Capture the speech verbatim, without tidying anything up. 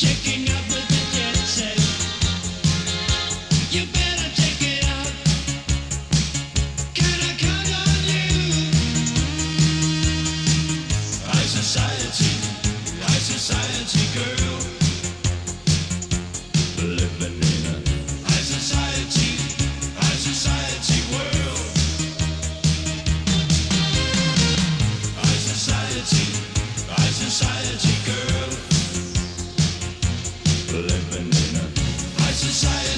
shaking up with the jet set. You better check it out. Can I count on you? High society, high society girl, living in a high society, high society world. High society, high society girl, living in a high society.